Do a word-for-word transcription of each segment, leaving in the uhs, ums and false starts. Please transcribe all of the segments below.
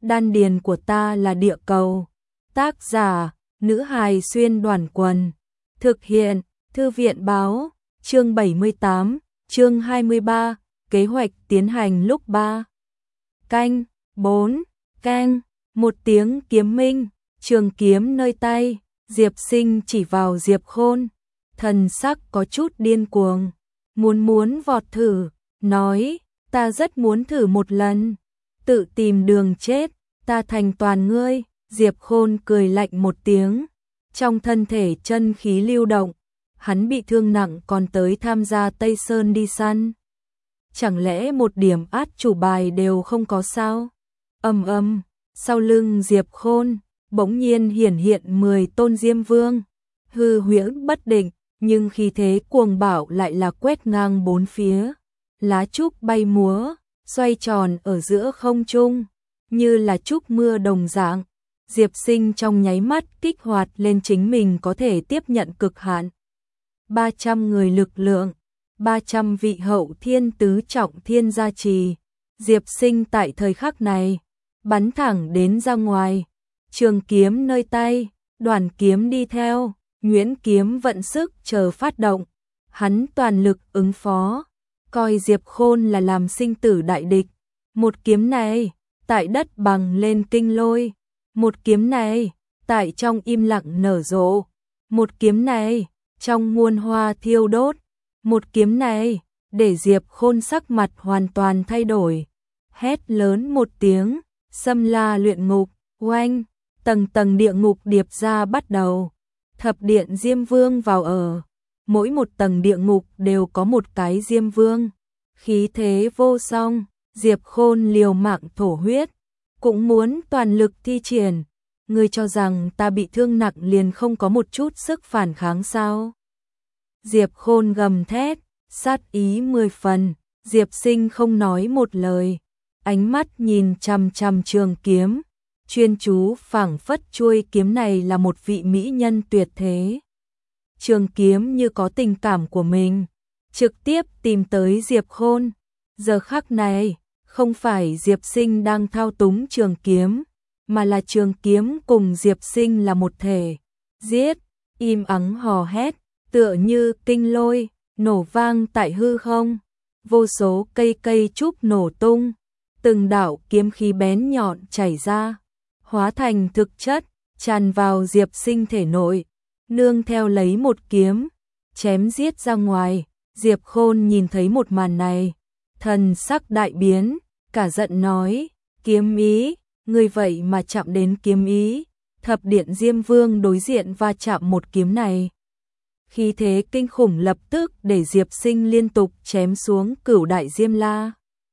đan điền của ta là địa cầu. Tác giả, nữ hài xuyên đoàn quần. Thực hiện, thư viện báo, chương bảy mươi tám, chương hai mươi ba, kế hoạch tiến hành lúc ba. Canh, bốn, canh, một tiếng kiếm minh, trường kiếm nơi tay, Diệp Sinh chỉ vào Diệp Khôn, thần sắc có chút điên cuồng, muốn muốn vọt thử, nói, ta rất muốn thử một lần, tự tìm đường chết, ta thành toàn ngươi. Diệp Khôn cười lạnh một tiếng, trong thân thể chân khí lưu động, hắn bị thương nặng còn tới tham gia Tây Sơn đi săn. Chẳng lẽ một điểm át chủ bài đều không có sao? Ầm ầm, sau lưng Diệp Khôn, bỗng nhiên hiển hiện mười tôn Diêm Vương, hư huyễn bất định, nhưng khí thế cuồng bạo lại là quét ngang bốn phía. Lá trúc bay múa, xoay tròn ở giữa không trung, như là trúc mưa đồng dạng. Diệp Sinh trong nháy mắt kích hoạt lên chính mình có thể tiếp nhận cực hạn. ba trăm người lực lượng, ba trăm vị hậu thiên tứ trọng thiên gia trì. Diệp Sinh tại thời khắc này, bắn thẳng đến ra ngoài, trường kiếm nơi tay, đoàn kiếm đi theo, nhuyễn kiếm vận sức chờ phát động. Hắn toàn lực ứng phó, coi Diệp Khôn là làm sinh tử đại địch. Một kiếm này, tại đất bằng lên kinh lôi. Một kiếm này, tại trong im lặng nở rộ. Một kiếm này, trong muôn hoa thiêu đốt. Một kiếm này, để Diệp Khôn sắc mặt hoàn toàn thay đổi. Hét lớn một tiếng, xâm la luyện ngục, oanh, tầng tầng địa ngục điệp ra bắt đầu. Thập điện Diêm Vương vào ở. Mỗi một tầng địa ngục đều có một cái Diêm Vương. Khí thế vô song, Diệp Khôn liều mạng thổ huyết, cũng muốn toàn lực thi triển. Ngươi cho rằng ta bị thương nặng liền không có một chút sức phản kháng sao? Diệp Khôn gầm thét, sát ý mười phần. Diệp Sinh không nói một lời, ánh mắt nhìn chằm chằm trường kiếm, chuyên chú phảng phất chuôi kiếm này là một vị mỹ nhân tuyệt thế. Trường kiếm như có tình cảm của mình, trực tiếp tìm tới Diệp Khôn. Giờ khắc này, không phải Diệp Sinh đang thao túng trường kiếm, mà là trường kiếm cùng Diệp Sinh là một thể. Giết, im ắng hò hét, tựa như kinh lôi, nổ vang tại hư không. Vô số cây cây trúc nổ tung, từng đạo kiếm khí bén nhọn chảy ra, hóa thành thực chất, tràn vào Diệp Sinh thể nội, nương theo lấy một kiếm, chém giết ra ngoài. Diệp Khôn nhìn thấy một màn này, thần sắc đại biến, cả giận nói, kiếm ý, ngươi vậy mà chạm đến kiếm ý. Thập điện Diêm Vương đối diện va chạm một kiếm này, khí thế kinh khủng lập tức để Diệp Sinh liên tục chém xuống cửu đại Diêm La.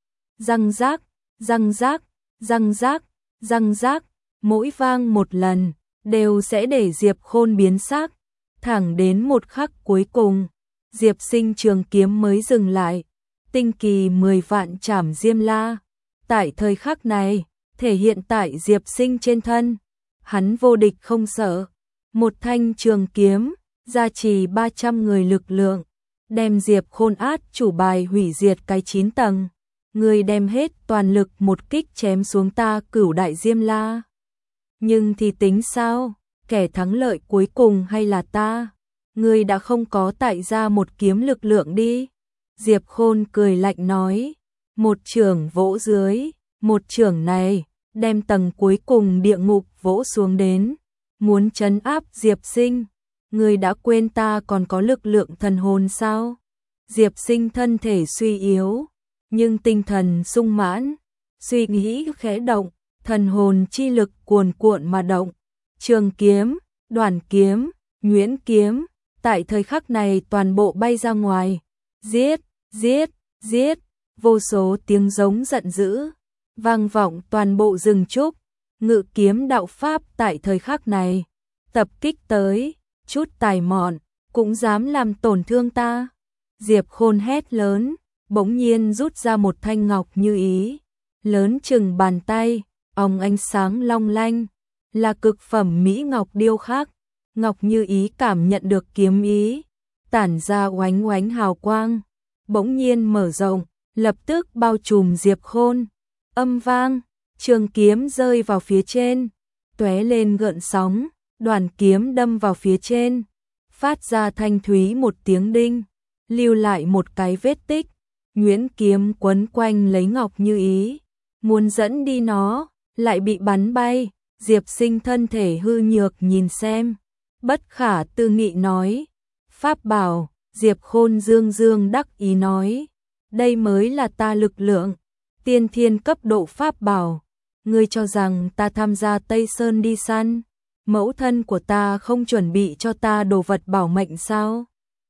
Răng rác, răng rác, răng rác, răng rác, mỗi vang một lần, đều sẽ để Diệp Khôn biến sắc. Thẳng đến một khắc cuối cùng, Diệp Sinh trường kiếm mới dừng lại. Tinh kỳ mười vạn trảm Diêm La. Tại thời khắc này, thể hiện tại Diệp Sinh trên thân. Hắn vô địch không sợ. Một thanh trường kiếm, gia trì ba trăm người lực lượng, đem Diệp Khôn át chủ bài hủy diệt cái chín tầng. Người đem hết toàn lực một kích chém xuống ta cửu đại Diêm La. Nhưng thì tính sao? Kẻ thắng lợi cuối cùng hay là ta? Ngươi đã không có tại ra một kiếm lực lượng đi. Diệp Khôn cười lạnh nói, một chưởng vỗ dưới, một chưởng này, đem tầng cuối cùng địa ngục vỗ xuống đến, muốn trấn áp Diệp Sinh. Ngươi đã quên ta còn có lực lượng thần hồn sao? Diệp Sinh thân thể suy yếu, nhưng tinh thần sung mãn, suy nghĩ khẽ động, thần hồn chi lực cuồn cuộn mà động. Trường kiếm, đoàn kiếm, nhuyễn kiếm, tại thời khắc này toàn bộ bay ra ngoài. Giết, giết, giết, vô số tiếng giống giận dữ, vang vọng toàn bộ rừng trúc. Ngự kiếm đạo pháp tại thời khắc này, tập kích tới, chút tài mọn, cũng dám làm tổn thương ta. Diệp Khôn hét lớn, bỗng nhiên rút ra một thanh ngọc như ý, lớn chừng bàn tay, óng ánh sáng long lanh, là cực phẩm mỹ ngọc điêu khắc. Ngọc như ý cảm nhận được kiếm ý, tản ra oánh oánh hào quang, bỗng nhiên mở rộng, lập tức bao trùm Diệp Khôn. Âm vang, trường kiếm rơi vào phía trên, tóe lên gợn sóng, đoàn kiếm đâm vào phía trên, phát ra thanh thúy một tiếng đinh, lưu lại một cái vết tích. Nhuyễn kiếm quấn quanh lấy Ngọc Như Ý, muốn dẫn đi nó, lại bị bắn bay. Diệp Sinh thân thể hư nhược nhìn xem, bất khả tư nghị nói, pháp bảo. Diệp Khôn dương dương đắc ý nói, đây mới là ta lực lượng, tiên thiên cấp độ pháp bảo. Ngươi cho rằng ta tham gia Tây Sơn đi săn, mẫu thân của ta không chuẩn bị cho ta đồ vật bảo mệnh sao?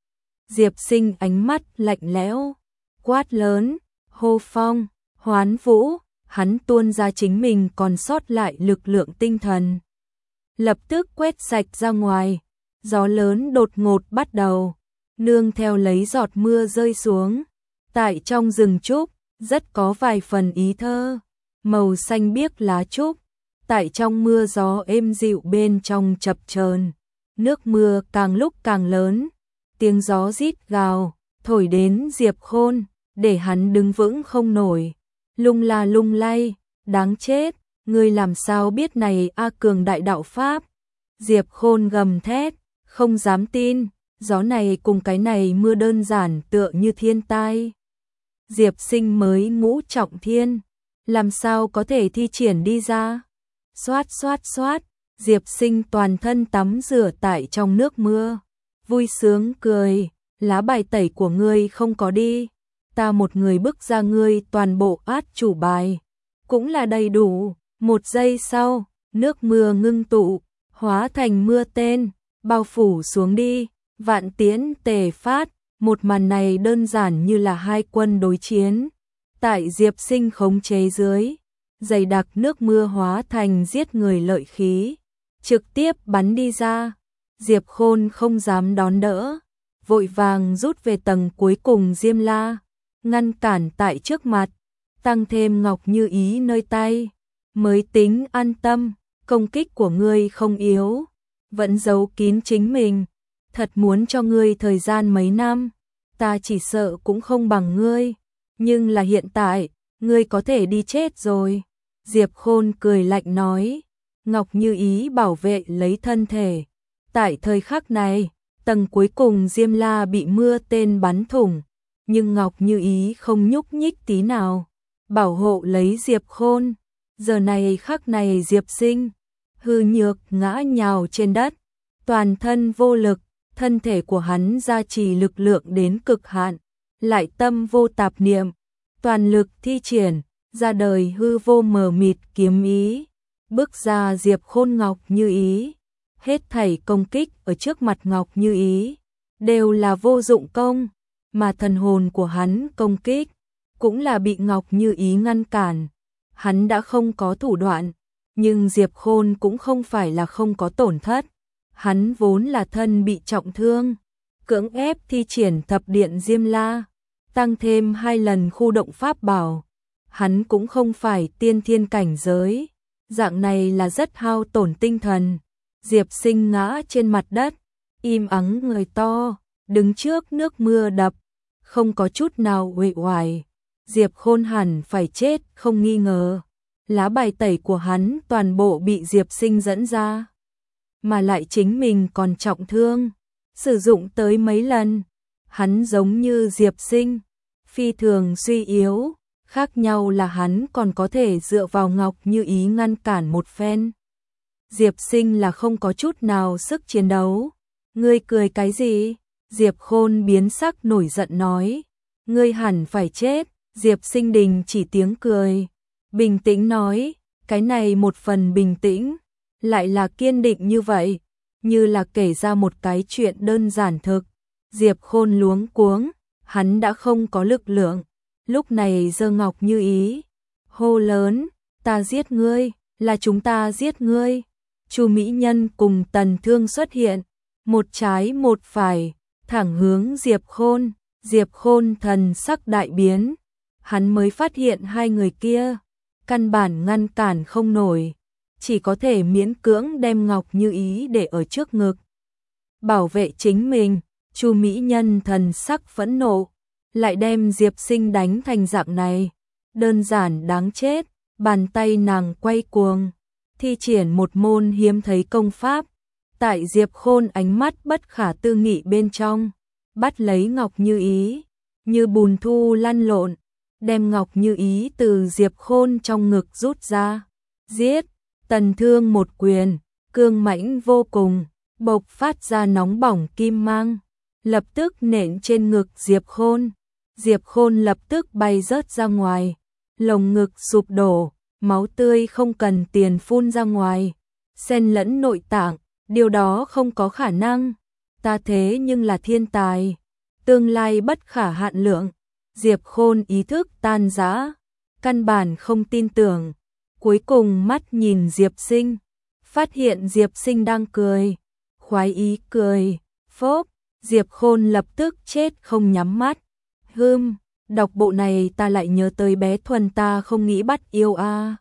Diệp Sinh ánh mắt lạnh lẽo, quát lớn, hô phong, hoán vũ, hắn tuôn ra chính mình còn sót lại lực lượng tinh thần. Lập tức quét sạch ra ngoài, gió lớn đột ngột bắt đầu, nương theo lấy giọt mưa rơi xuống. Tại trong rừng trúc, rất có vài phần ý thơ, màu xanh biếc lá trúc, tại trong mưa gió êm dịu bên trong chập chờn, nước mưa càng lúc càng lớn, tiếng gió rít gào, thổi đến Diệp Khôn, để hắn đứng vững không nổi, lung la lung lay, đáng chết, ngươi làm sao biết này a cường đại đạo pháp? Diệp Khôn gầm thét, không dám tin, gió này cùng cái này mưa đơn giản tựa như thiên tai. Diệp Sinh mới ngũ trọng thiên, làm sao có thể thi triển đi ra? Xoát xoát xoát, Diệp Sinh toàn thân tắm rửa tại trong nước mưa, vui sướng cười, lá bài tẩy của ngươi không có đi, ta một người bức ra ngươi toàn bộ át chủ bài, cũng là đầy đủ. Một giây sau, nước mưa ngưng tụ, hóa thành mưa tên, bao phủ xuống đi, vạn tiễn tề phát. Một màn này đơn giản như là hai quân đối chiến. Tại Diệp Sinh khống chế dưới, dày đặc nước mưa hóa thành giết người lợi khí, trực tiếp bắn đi ra. Diệp Khôn không dám đón đỡ, vội vàng rút về tầng cuối cùng Diêm La, ngăn cản tại trước mặt, tăng thêm Ngọc Như Ý nơi tay, mới tính an tâm. Công kích của ngươi không yếu, vẫn giấu kín chính mình, thật muốn cho ngươi thời gian mấy năm, ta chỉ sợ cũng không bằng ngươi, nhưng là hiện tại, ngươi có thể đi chết rồi. Diệp Khôn cười lạnh nói, Ngọc Như Ý bảo vệ lấy thân thể. Tại thời khắc này, tầng cuối cùng Diêm La bị mưa tên bắn thủng, nhưng Ngọc Như Ý không nhúc nhích tí nào, bảo hộ lấy Diệp Khôn. Giờ này khắc này Diệp Sinh, hư nhược ngã nhào trên đất, toàn thân vô lực, thân thể của hắn gia trì lực lượng đến cực hạn, lại tâm vô tạp niệm, toàn lực thi triển, ra đời hư vô mờ mịt kiếm ý, bước ra Diệp Khôn. Ngọc Như Ý, hết thảy công kích ở trước mặt Ngọc Như Ý, đều là vô dụng công, mà thần hồn của hắn công kích, cũng là bị Ngọc Như Ý ngăn cản. Hắn đã không có thủ đoạn, nhưng Diệp Khôn cũng không phải là không có tổn thất. Hắn vốn là thân bị trọng thương, cưỡng ép thi triển thập điện Diêm La, tăng thêm hai lần khu động pháp bảo. Hắn cũng không phải tiên thiên cảnh giới, dạng này là rất hao tổn tinh thần. Diệp Sinh ngã trên mặt đất, im ắng người to, đứng trước nước mưa đập, không có chút nào uể oải. Diệp Khôn hẳn phải chết không nghi ngờ. Lá bài tẩy của hắn toàn bộ bị Diệp Sinh dẫn ra, mà lại chính mình còn trọng thương, sử dụng tới mấy lần. Hắn giống như Diệp Sinh, phi thường suy yếu, khác nhau là hắn còn có thể dựa vào Ngọc Như Ý ngăn cản một phen. Diệp Sinh là không có chút nào sức chiến đấu. Ngươi cười cái gì? Diệp Khôn biến sắc nổi giận nói, ngươi hẳn phải chết. Diệp Sinh đình chỉ tiếng cười, bình tĩnh nói, cái này một phần bình tĩnh, lại là kiên định như vậy, như là kể ra một cái chuyện đơn giản thực. Diệp Khôn luống cuống, hắn đã không có lực lượng, lúc này giơ Ngọc Như Ý, hô lớn, ta giết ngươi, là chúng ta giết ngươi. Chu Mỹ Nhân cùng Tần Thương xuất hiện, một trái một phải, thẳng hướng Diệp Khôn. Diệp Khôn thần sắc đại biến, hắn mới phát hiện hai người kia căn bản ngăn cản không nổi, chỉ có thể miễn cưỡng đem Ngọc Như Ý để ở trước ngực, bảo vệ chính mình. Chu Mỹ Nhân thần sắc phẫn nộ, lại đem Diệp Sinh đánh thành dạng này, đơn giản đáng chết. Bàn tay nàng quay cuồng, thi triển một môn hiếm thấy công pháp. Tại Diệp Khôn ánh mắt bất khả tư nghị bên trong, bắt lấy Ngọc Như Ý, như bùn thu lăn lộn, đem Ngọc Như Ý từ Diệp Khôn trong ngực rút ra. Giết! Tần Thương một quyền, cương mãnh vô cùng, bộc phát ra nóng bỏng kim mang, lập tức nện trên ngực Diệp Khôn. Diệp Khôn lập tức bay rớt ra ngoài, lồng ngực sụp đổ, máu tươi không cần tiền phun ra ngoài, xen lẫn nội tạng, điều đó không có khả năng. Ta thế nhưng là thiên tài, tương lai bất khả hạn lượng. Diệp Khôn ý thức tan rã, căn bản không tin tưởng. Cuối cùng mắt nhìn Diệp Sinh, phát hiện Diệp Sinh đang cười, khoái ý cười, phốp, Diệp Khôn lập tức chết không nhắm mắt. Hừm, đọc bộ này ta lại nhớ tới bé Thuần, ta không nghĩ bắt yêu a. À.